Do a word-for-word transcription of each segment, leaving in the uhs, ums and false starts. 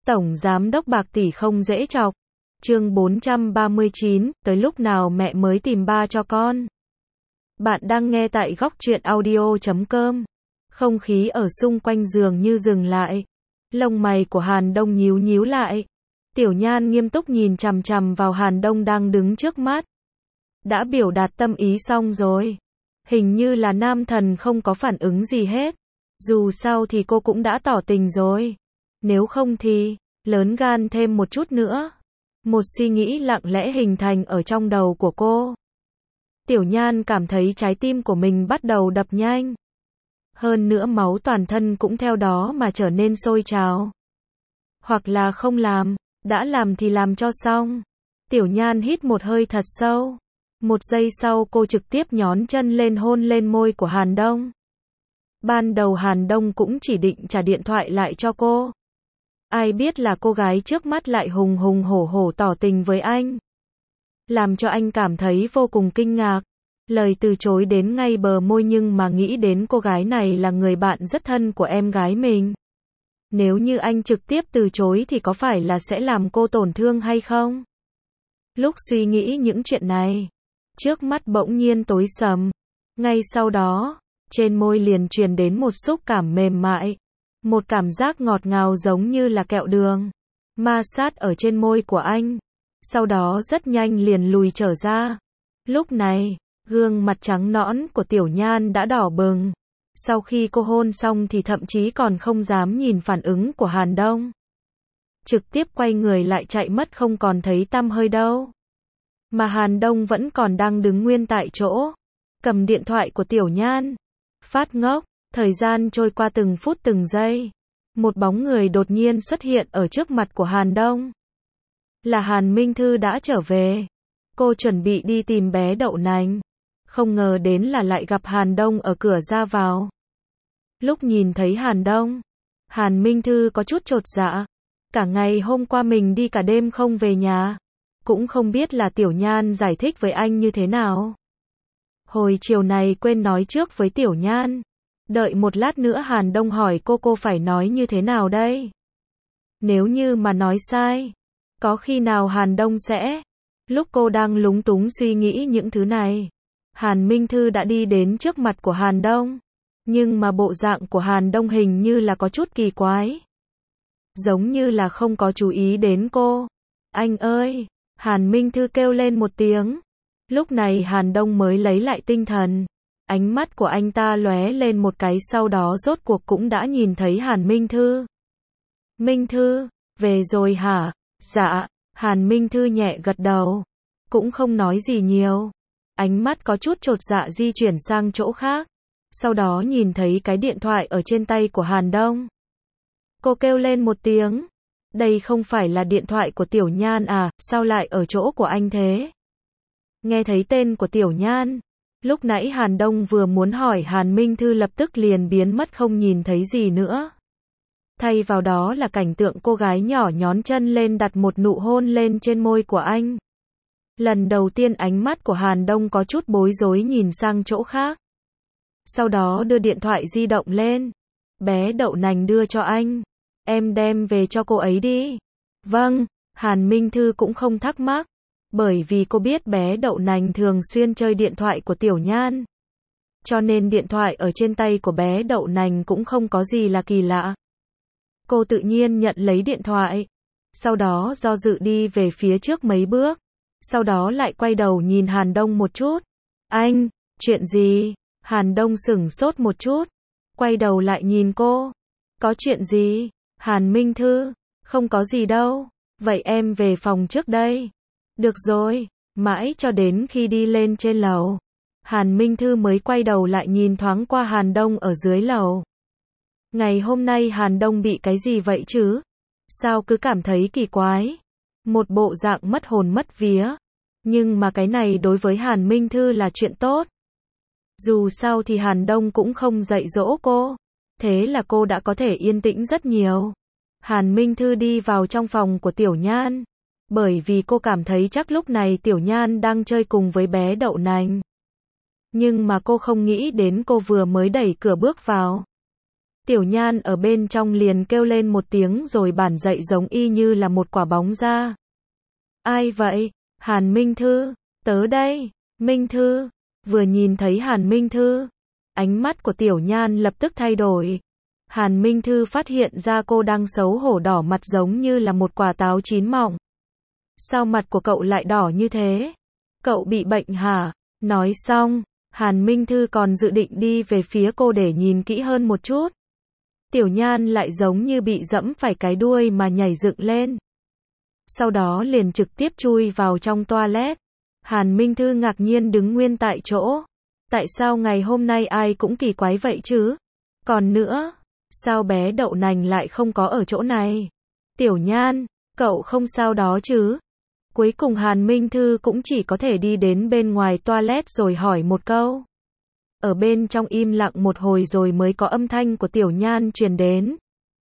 Tổng giám đốc bạc tỷ không dễ chọc. Chương bốn trăm ba mươi chín, tới lúc nào mẹ mới tìm ba cho con. Bạn đang nghe tại góc truyện audio chấm com. Không khí ở xung quanh giường như dừng lại. Lông mày của Hàn Đông nhíu nhíu lại. Tiểu Nhan nghiêm túc nhìn chằm chằm vào Hàn Đông đang đứng trước mắt. Đã biểu đạt tâm ý xong rồi. Hình như là nam thần không có phản ứng gì hết. Dù sao thì cô cũng đã tỏ tình rồi. Nếu không thì, lớn gan thêm một chút nữa. Một suy nghĩ lặng lẽ hình thành ở trong đầu của cô. Tiểu Nhan cảm thấy trái tim của mình bắt đầu đập nhanh. Hơn nữa máu toàn thân cũng theo đó mà trở nên sôi trào. Hoặc là không làm, đã làm thì làm cho xong. Tiểu Nhan hít một hơi thật sâu. Một giây sau cô trực tiếp nhón chân lên hôn lên môi của Hàn Đông. Ban đầu Hàn Đông cũng chỉ định trả điện thoại lại cho cô. Ai biết là cô gái trước mắt lại hùng hùng hổ hổ tỏ tình với anh. Làm cho anh cảm thấy vô cùng kinh ngạc. Lời từ chối đến ngay bờ môi nhưng mà nghĩ đến cô gái này là người bạn rất thân của em gái mình. Nếu như anh trực tiếp từ chối thì có phải là sẽ làm cô tổn thương hay không? Lúc suy nghĩ những chuyện này, trước mắt bỗng nhiên tối sầm. Ngay sau đó, trên môi liền truyền đến một xúc cảm mềm mại. Một cảm giác ngọt ngào giống như là kẹo đường. Ma sát ở trên môi của anh. Sau đó rất nhanh liền lùi trở ra. Lúc này, gương mặt trắng nõn của Tiểu Nhan đã đỏ bừng. Sau khi cô hôn xong thì thậm chí còn không dám nhìn phản ứng của Hàn Đông. Trực tiếp quay người lại chạy mất không còn thấy tăm hơi đâu. Mà Hàn Đông vẫn còn đang đứng nguyên tại chỗ. Cầm điện thoại của Tiểu Nhan. Phát ngốc. Thời gian trôi qua từng phút từng giây. Một bóng người đột nhiên xuất hiện ở trước mặt của Hàn Đông. Là Hàn Minh Thư đã trở về. Cô chuẩn bị đi tìm bé đậu nành. Không ngờ đến là lại gặp Hàn Đông ở cửa ra vào. Lúc nhìn thấy Hàn Đông, Hàn Minh Thư có chút chột dạ. Cả ngày hôm qua mình đi cả đêm không về nhà. Cũng không biết là Tiểu Nhan giải thích với anh như thế nào. Hồi chiều này quên nói trước với Tiểu Nhan. Đợi một lát nữa Hàn Đông hỏi cô cô phải nói như thế nào đây? Nếu như mà nói sai, có khi nào Hàn Đông sẽ... Lúc cô đang lúng túng suy nghĩ những thứ này, Hàn Minh Thư đã đi đến trước mặt của Hàn Đông. Nhưng mà bộ dạng của Hàn Đông hình như là có chút kỳ quái. Giống như là không có chú ý đến cô. Anh ơi! Hàn Minh Thư kêu lên một tiếng. Lúc này Hàn Đông mới lấy lại tinh thần. Ánh mắt của anh ta lóe lên một cái sau đó rốt cuộc cũng đã nhìn thấy Hàn Minh Thư. Minh Thư, về rồi hả? Dạ, Hàn Minh Thư nhẹ gật đầu. Cũng không nói gì nhiều. Ánh mắt có chút chột dạ di chuyển sang chỗ khác. Sau đó nhìn thấy cái điện thoại ở trên tay của Hàn Đông. Cô kêu lên một tiếng. Đây không phải là điện thoại của Tiểu Nhan à, sao lại ở chỗ của anh thế? Nghe thấy tên của Tiểu Nhan. Lúc nãy Hàn Đông vừa muốn hỏi Hàn Minh Thư lập tức liền biến mất không nhìn thấy gì nữa. Thay vào đó là cảnh tượng cô gái nhỏ nhón chân lên đặt một nụ hôn lên trên môi của anh. Lần đầu tiên ánh mắt của Hàn Đông có chút bối rối nhìn sang chỗ khác. Sau đó đưa điện thoại di động lên. Bé đậu nành đưa cho anh. Em đem về cho cô ấy đi. Vâng, Hàn Minh Thư cũng không thắc mắc. Bởi vì cô biết bé đậu nành thường xuyên chơi điện thoại của Tiểu Nhan. Cho nên điện thoại ở trên tay của bé đậu nành cũng không có gì là kỳ lạ. Cô tự nhiên nhận lấy điện thoại. Sau đó do dự đi về phía trước mấy bước. Sau đó lại quay đầu nhìn Hàn Đông một chút. Anh, chuyện gì? Hàn Đông sửng sốt một chút. Quay đầu lại nhìn cô. Có chuyện gì? Hàn Minh Thư, không có gì đâu. Vậy em về phòng trước đây. Được rồi, mãi cho đến khi đi lên trên lầu. Hàn Minh Thư mới quay đầu lại nhìn thoáng qua Hàn Đông ở dưới lầu. Ngày hôm nay Hàn Đông bị cái gì vậy chứ? Sao cứ cảm thấy kỳ quái? Một bộ dạng mất hồn mất vía. Nhưng mà cái này đối với Hàn Minh Thư là chuyện tốt. Dù sao thì Hàn Đông cũng không dạy dỗ cô. Thế là cô đã có thể yên tĩnh rất nhiều. Hàn Minh Thư đi vào trong phòng của Tiểu Nhan. Bởi vì cô cảm thấy chắc lúc này Tiểu Nhan đang chơi cùng với bé đậu nành. Nhưng mà cô không nghĩ đến cô vừa mới đẩy cửa bước vào. Tiểu Nhan ở bên trong liền kêu lên một tiếng rồi bản dậy giống y như là một quả bóng ra. Ai vậy? Hàn Minh Thư, tớ đây. Minh Thư, vừa nhìn thấy Hàn Minh Thư, ánh mắt của Tiểu Nhan lập tức thay đổi. Hàn Minh Thư phát hiện ra cô đang xấu hổ đỏ mặt giống như là một quả táo chín mọng. Sao mặt của cậu lại đỏ như thế? Cậu bị bệnh hả? Nói xong, Hàn Minh Thư còn dự định đi về phía cô để nhìn kỹ hơn một chút. Tiểu Nhan lại giống như bị dẫm phải cái đuôi mà nhảy dựng lên. Sau đó liền trực tiếp chui vào trong toilet. Hàn Minh Thư ngạc nhiên đứng nguyên tại chỗ. Tại sao ngày hôm nay ai cũng kỳ quái vậy chứ? Còn nữa, sao bé đậu nành lại không có ở chỗ này? Tiểu Nhan, cậu không sao đó chứ? Cuối cùng Hàn Minh Thư cũng chỉ có thể đi đến bên ngoài toilet rồi hỏi một câu. Ở bên trong im lặng một hồi rồi mới có âm thanh của Tiểu Nhan truyền đến.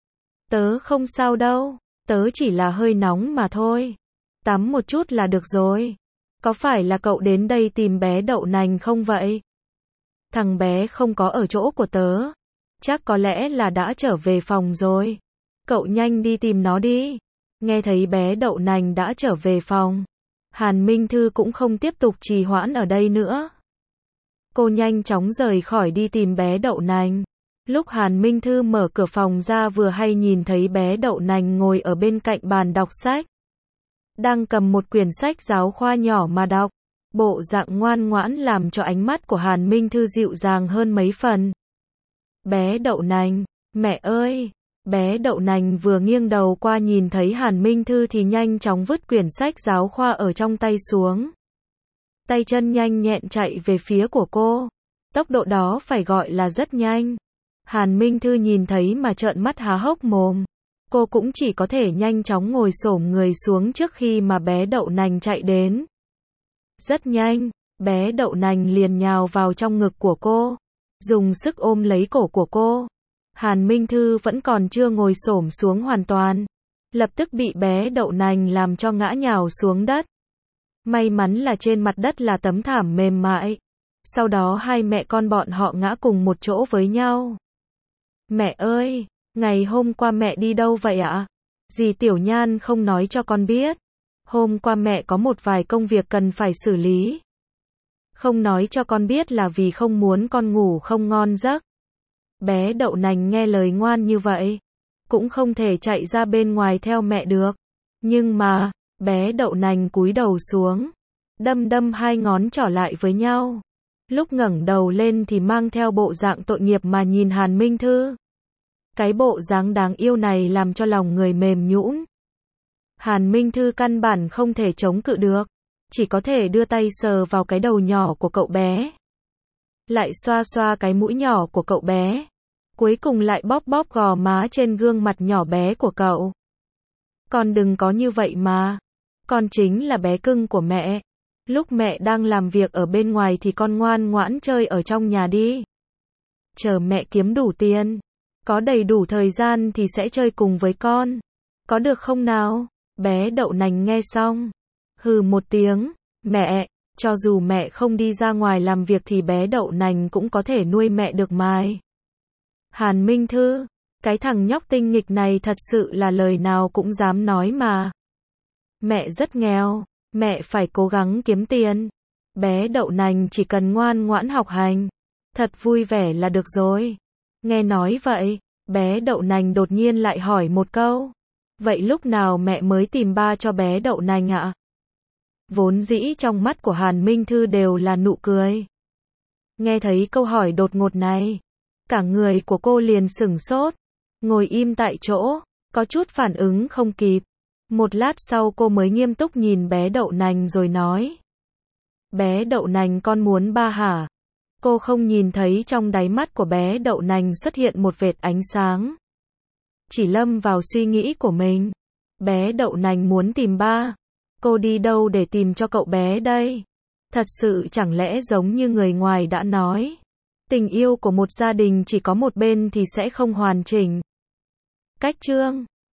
Tớ không sao đâu, tớ chỉ là hơi nóng mà thôi. Tắm một chút là được rồi. Có phải là cậu đến đây tìm bé đậu nành không vậy? Thằng bé không có ở chỗ của tớ. Chắc có lẽ là đã trở về phòng rồi. Cậu nhanh đi tìm nó đi. Nghe thấy bé đậu nành đã trở về phòng, Hàn Minh Thư cũng không tiếp tục trì hoãn ở đây nữa. Cô nhanh chóng rời khỏi đi tìm bé đậu nành. Lúc Hàn Minh Thư mở cửa phòng ra vừa hay nhìn thấy bé đậu nành ngồi ở bên cạnh bàn đọc sách. Đang cầm một quyển sách giáo khoa nhỏ mà đọc. Bộ dạng ngoan ngoãn làm cho ánh mắt của Hàn Minh Thư dịu dàng hơn mấy phần. Bé đậu nành, mẹ ơi! Bé đậu nành vừa nghiêng đầu qua nhìn thấy Hàn Minh Thư thì nhanh chóng vứt quyển sách giáo khoa ở trong tay xuống. Tay chân nhanh nhẹn chạy về phía của cô. Tốc độ đó phải gọi là rất nhanh. Hàn Minh Thư nhìn thấy mà trợn mắt há hốc mồm. Cô cũng chỉ có thể nhanh chóng ngồi xổm người xuống trước khi mà bé đậu nành chạy đến. Rất nhanh, bé đậu nành liền nhào vào trong ngực của cô, dùng sức ôm lấy cổ của cô. Hàn Minh Thư vẫn còn chưa ngồi xổm xuống hoàn toàn, lập tức bị bé đậu nành làm cho ngã nhào xuống đất. May mắn là trên mặt đất là tấm thảm mềm mại. Sau đó hai mẹ con bọn họ ngã cùng một chỗ với nhau. Mẹ ơi, ngày hôm qua mẹ đi đâu vậy ạ? Dì Tiểu Nhan không nói cho con biết. Hôm qua mẹ có một vài công việc cần phải xử lý. Không nói cho con biết là vì không muốn con ngủ không ngon giấc. Bé đậu nành nghe lời ngoan như vậy, cũng không thể chạy ra bên ngoài theo mẹ được. Nhưng mà, bé đậu nành cúi đầu xuống, đâm đâm hai ngón trỏ lại với nhau. Lúc ngẩng đầu lên thì mang theo bộ dạng tội nghiệp mà nhìn Hàn Minh Thư. Cái bộ dáng đáng yêu này làm cho lòng người mềm nhũn. Hàn Minh Thư căn bản không thể chống cự được, chỉ có thể đưa tay sờ vào cái đầu nhỏ của cậu bé. Lại xoa xoa cái mũi nhỏ của cậu bé. Cuối cùng lại bóp bóp gò má trên gương mặt nhỏ bé của cậu. Con đừng có như vậy mà. Con chính là bé cưng của mẹ. Lúc mẹ đang làm việc ở bên ngoài thì con ngoan ngoãn chơi ở trong nhà đi. Chờ mẹ kiếm đủ tiền, có đầy đủ thời gian thì sẽ chơi cùng với con. Có được không nào? Bé đậu nành nghe xong, hừ một tiếng. Mẹ, cho dù mẹ không đi ra ngoài làm việc thì bé đậu nành cũng có thể nuôi mẹ được mà. Hàn Minh Thư, cái thằng nhóc tinh nghịch này thật sự là lời nào cũng dám nói mà. Mẹ rất nghèo, mẹ phải cố gắng kiếm tiền. Bé đậu nành chỉ cần ngoan ngoãn học hành, thật vui vẻ là được rồi. Nghe nói vậy, bé đậu nành đột nhiên lại hỏi một câu. Vậy lúc nào mẹ mới tìm ba cho bé đậu nành ạ? Vốn dĩ trong mắt của Hàn Minh Thư đều là nụ cười. Nghe thấy câu hỏi đột ngột này, cả người của cô liền sửng sốt, ngồi im tại chỗ, có chút phản ứng không kịp. Một lát sau cô mới nghiêm túc nhìn bé đậu nành rồi nói. Bé đậu nành con muốn ba hả? Cô không nhìn thấy trong đáy mắt của bé đậu nành xuất hiện một vệt ánh sáng. Chỉ lâm vào suy nghĩ của mình. Bé đậu nành muốn tìm ba. Cô đi đâu để tìm cho cậu bé đây? Thật sự chẳng lẽ giống như người ngoài đã nói. Tình yêu của một gia đình chỉ có một bên thì sẽ không hoàn chỉnh. Cách chương